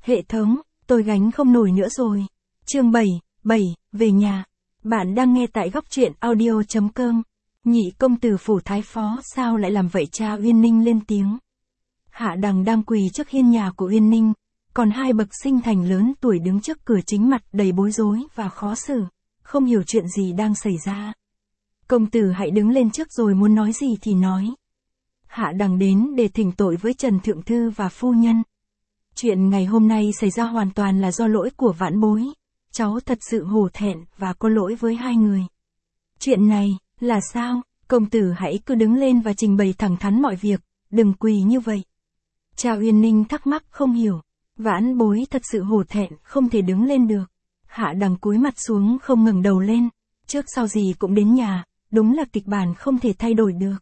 Hệ thống, tôi gánh không nổi nữa rồi. Chương 7, về nhà. Bạn đang nghe tại góc truyện audio.com. Nhị công tử phủ thái phó sao lại làm vậy, cha Uyên Ninh lên tiếng. Hạ Đằng đang quỳ trước hiên nhà của Uyên Ninh, còn hai bậc sinh thành lớn tuổi đứng trước cửa chính mặt đầy bối rối và khó xử, không hiểu chuyện gì đang xảy ra. Công tử hãy đứng lên trước rồi muốn nói gì thì nói. Hạ Đằng đến để thỉnh tội với Trần Thượng Thư và phu nhân. Chuyện ngày hôm nay xảy ra hoàn toàn là do lỗi của vãn bối. Cháu thật sự hổ thẹn và có lỗi với hai người. Chuyện này, là sao? Công tử hãy cứ đứng lên và trình bày thẳng thắn mọi việc, đừng quỳ như vậy. Cha Uyên Ninh thắc mắc không hiểu. Vãn bối thật sự hổ thẹn, không thể đứng lên được. Hạ Đằng cúi mặt xuống không ngẩng đầu lên. Trước sau gì cũng đến nhà, đúng là kịch bản không thể thay đổi được.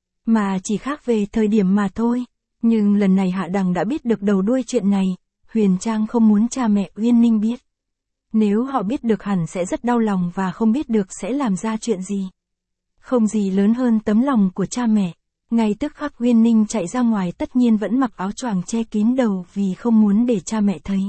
Mà chỉ khác về thời điểm mà thôi. Nhưng lần này Hạ Đằng đã biết được đầu đuôi chuyện này. Huyền Trang không muốn cha mẹ Uyên Ninh biết. Nếu họ biết được hẳn sẽ rất đau lòng và không biết được sẽ làm ra chuyện gì. Không gì lớn hơn tấm lòng của cha mẹ. Ngay tức khắc Uyên Ninh chạy ra ngoài, tất nhiên vẫn mặc áo choàng che kín đầu vì không muốn để cha mẹ thấy.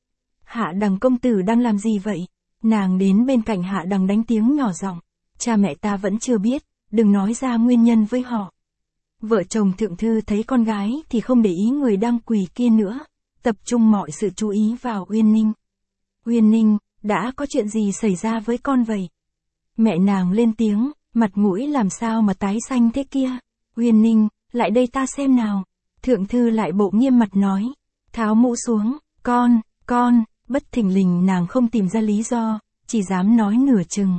Hạ Đằng công tử đang làm gì vậy? Nàng đến bên cạnh Hạ Đằng đánh tiếng nhỏ giọng. Cha mẹ ta vẫn chưa biết, đừng nói ra nguyên nhân với họ. Vợ chồng Thượng Thư thấy con gái thì không để ý người đang quỳ kia nữa, tập trung mọi sự chú ý vào Uyên Ninh. Uyên Ninh, đã có chuyện gì xảy ra với con vậy? Mẹ nàng lên tiếng, mặt mũi làm sao mà tái xanh thế kia? Uyên Ninh, lại đây ta xem nào. Thượng Thư lại bộ nghiêm mặt nói, tháo mũ xuống, con, bất thình lình nàng không tìm ra lý do, chỉ dám nói nửa chừng.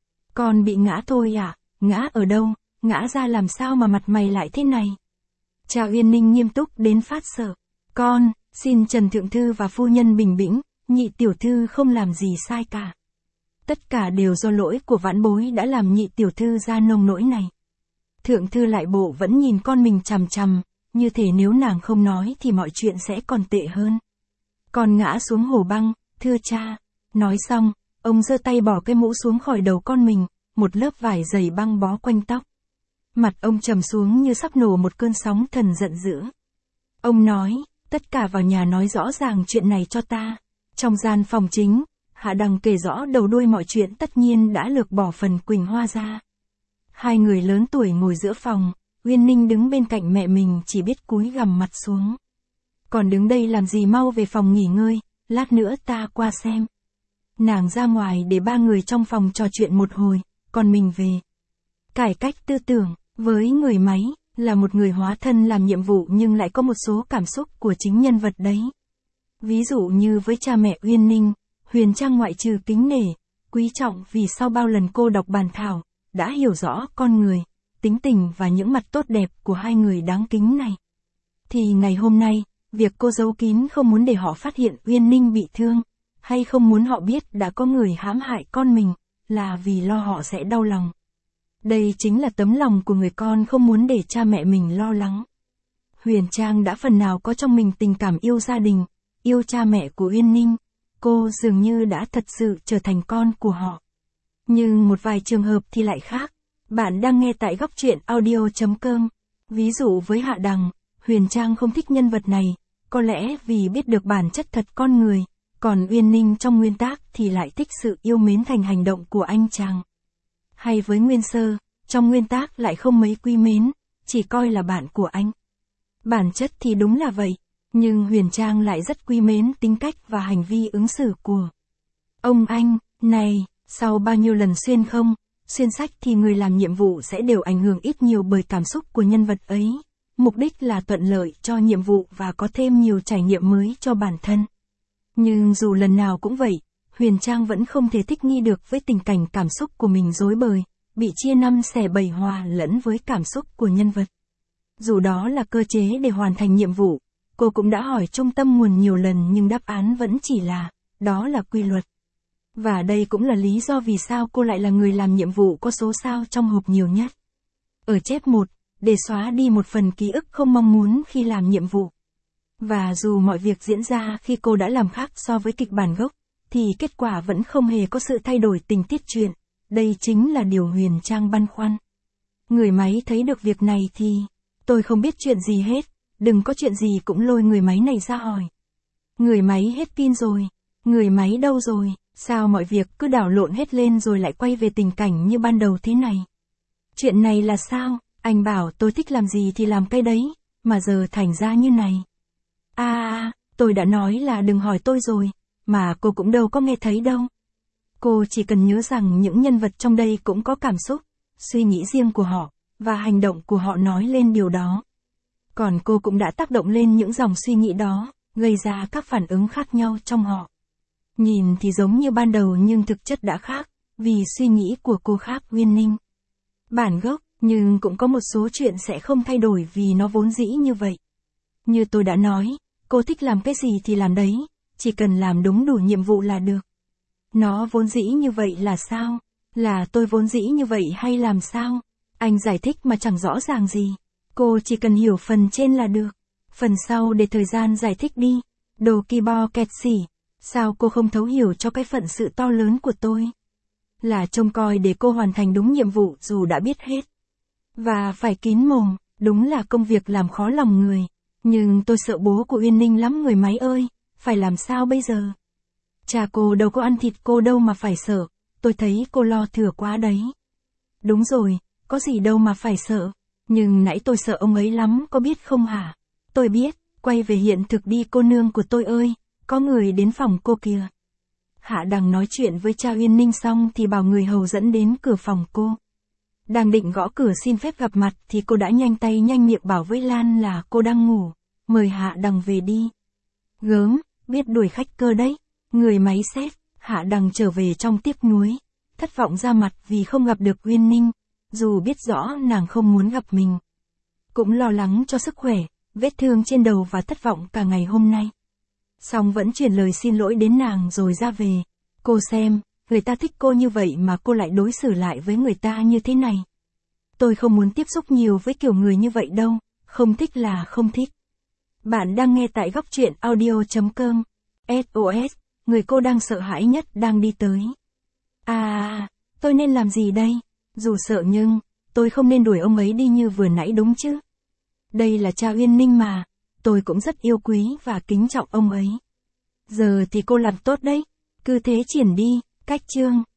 Con bị ngã thôi à? Ngã ở đâu? Ngã ra làm sao mà mặt mày lại thế này? Cha Uyên Ninh nghiêm túc đến phát sợ. Con, xin Trần Thượng Thư và phu nhân bình tĩnh, nhị tiểu thư không làm gì sai cả. Tất cả đều do lỗi của vãn bối đã làm nhị tiểu thư ra nông nỗi này. Thượng Thư lại bộ vẫn nhìn con mình chằm chằm, như thể nếu nàng không nói thì mọi chuyện sẽ còn tệ hơn. Con ngã xuống hồ băng, thưa cha. Nói xong, ông giơ tay bỏ cái mũ xuống khỏi đầu con mình, một lớp vải dày băng bó quanh tóc. Mặt ông trầm xuống như sắp nổ một cơn sóng thần giận dữ. Ông nói, tất cả vào nhà nói rõ ràng chuyện này cho ta. Trong gian phòng chính, Hạ Đằng kể rõ đầu đuôi mọi chuyện, tất nhiên đã lược bỏ phần Quỳnh Hoa ra. Hai người lớn tuổi ngồi giữa phòng, Uyên Ninh đứng bên cạnh mẹ mình chỉ biết cúi gằm mặt xuống. Còn đứng đây làm gì, mau về phòng nghỉ ngơi, lát nữa ta qua xem. Nàng ra ngoài để ba người trong phòng trò chuyện một hồi, còn mình về. Cải cách tư tưởng, với người máy, là một người hóa thân làm nhiệm vụ nhưng lại có một số cảm xúc của chính nhân vật đấy. Ví dụ như với cha mẹ Uyên Ninh, Huyền Trang ngoại trừ kính nể, quý trọng vì sau bao lần cô đọc bản thảo, đã hiểu rõ con người, tính tình và những mặt tốt đẹp của hai người đáng kính này. Thì ngày hôm nay, việc cô giấu kín không muốn để họ phát hiện Uyên Ninh bị thương, hay không muốn họ biết đã có người hãm hại con mình, là vì lo họ sẽ đau lòng. Đây chính là tấm lòng của người con không muốn để cha mẹ mình lo lắng. Huyền Trang đã phần nào có trong mình tình cảm yêu gia đình, yêu cha mẹ của Uyên Ninh, cô dường như đã thật sự trở thành con của họ. Nhưng một vài trường hợp thì lại khác. Bạn đang nghe tại góc truyện audio.com. Ví dụ với Hạ Đằng, Huyền Trang không thích nhân vật này, có lẽ vì biết được bản chất thật con người, còn Uyên Ninh trong nguyên tác thì lại thích sự yêu mến thành hành động của anh chàng. Hay với Nguyên Sơ, trong nguyên tác lại không mấy quý mến, chỉ coi là bạn của anh. Bản chất thì đúng là vậy, nhưng Huyền Trang lại rất quý mến tính cách và hành vi ứng xử của ông anh này. Sau bao nhiêu lần xuyên sách thì người làm nhiệm vụ sẽ đều ảnh hưởng ít nhiều bởi cảm xúc của nhân vật ấy. Mục đích là thuận lợi cho nhiệm vụ và có thêm nhiều trải nghiệm mới cho bản thân. Nhưng dù lần nào cũng vậy, Huyền Trang vẫn không thể thích nghi được với tình cảnh cảm xúc của mình rối bời, bị chia năm xẻ bảy hòa lẫn với cảm xúc của nhân vật. Dù đó là cơ chế để hoàn thành nhiệm vụ, cô cũng đã hỏi trung tâm nguồn nhiều lần nhưng đáp án vẫn chỉ là, đó là quy luật. Và đây cũng là lý do vì sao cô lại là người làm nhiệm vụ có số sao trong hộp nhiều nhất. Ở chép 1, để xóa đi một phần ký ức không mong muốn khi làm nhiệm vụ. Và dù mọi việc diễn ra khi cô đã làm khác so với kịch bản gốc, thì kết quả vẫn không hề có sự thay đổi tình tiết truyện. Đây chính là điều Huyền Trang băn khoăn. Người máy thấy được việc này thì, tôi không biết chuyện gì hết, đừng có chuyện gì cũng lôi người máy này ra hỏi. Người máy hết pin rồi. Người máy đâu rồi? Sao mọi việc cứ đảo lộn hết lên rồi lại quay về tình cảnh như ban đầu thế này? Chuyện này là sao? Anh bảo tôi thích làm gì thì làm cái đấy, mà giờ thành ra như này. Tôi đã nói là đừng hỏi tôi rồi, mà cô cũng đâu có nghe thấy đâu. Cô chỉ cần nhớ rằng những nhân vật trong đây cũng có cảm xúc, suy nghĩ riêng của họ, và hành động của họ nói lên điều đó. Còn cô cũng đã tác động lên những dòng suy nghĩ đó, gây ra các phản ứng khác nhau trong họ. Nhìn thì giống như ban đầu nhưng thực chất đã khác, vì suy nghĩ của cô khác Uyên Ninh. Bản gốc, nhưng cũng có một số chuyện sẽ không thay đổi vì nó vốn dĩ như vậy. Như tôi đã nói, cô thích làm cái gì thì làm đấy, chỉ cần làm đúng đủ nhiệm vụ là được. Nó vốn dĩ như vậy là sao? Là tôi vốn dĩ như vậy hay làm sao? Anh giải thích mà chẳng rõ ràng gì. Cô chỉ cần hiểu phần trên là được. Phần sau để thời gian giải thích đi. Đồ kỳ bo kẹt xỉ. Sao cô không thấu hiểu cho cái phận sự to lớn của tôi? Là trông coi để cô hoàn thành đúng nhiệm vụ dù đã biết hết. Và phải kín mồm, đúng là công việc làm khó lòng người. Nhưng tôi sợ bố của Uyên Ninh lắm người máy ơi, phải làm sao bây giờ? Cha cô đâu có ăn thịt cô đâu mà phải sợ, tôi thấy cô lo thừa quá đấy. Đúng rồi, có gì đâu mà phải sợ, nhưng nãy tôi sợ ông ấy lắm có biết không hả? Tôi biết, quay về hiện thực đi cô nương của tôi ơi, có người đến phòng cô kìa. Hạ Đằng nói chuyện với cha Uyên Ninh xong thì bảo người hầu dẫn đến cửa phòng cô. Đang định gõ cửa xin phép gặp mặt thì cô đã nhanh tay nhanh miệng bảo với Lan là cô đang ngủ, mời Hạ Đằng về đi. Gớm, biết đuổi khách cơ đấy. Người máy xét, Hạ Đằng trở về trong tiếc nuối, thất vọng ra mặt vì không gặp được Uyên Ninh, dù biết rõ nàng không muốn gặp mình. Cũng lo lắng cho sức khỏe, vết thương trên đầu và thất vọng cả ngày hôm nay. Song vẫn truyền lời xin lỗi đến nàng rồi ra về. Cô xem, người ta thích cô như vậy mà cô lại đối xử lại với người ta như thế này. Tôi không muốn tiếp xúc nhiều với kiểu người như vậy đâu, không thích là không thích. Bạn đang nghe tại góc truyện audio.com. SOS, người cô đang sợ hãi nhất đang đi tới. Tôi nên làm gì đây? Dù sợ nhưng, tôi không nên đuổi ông ấy đi như vừa nãy đúng chứ? Đây là cha Uyên Ninh mà, tôi cũng rất yêu quý và kính trọng ông ấy. Giờ thì cô làm tốt đấy, cứ thế triển đi, cách chương.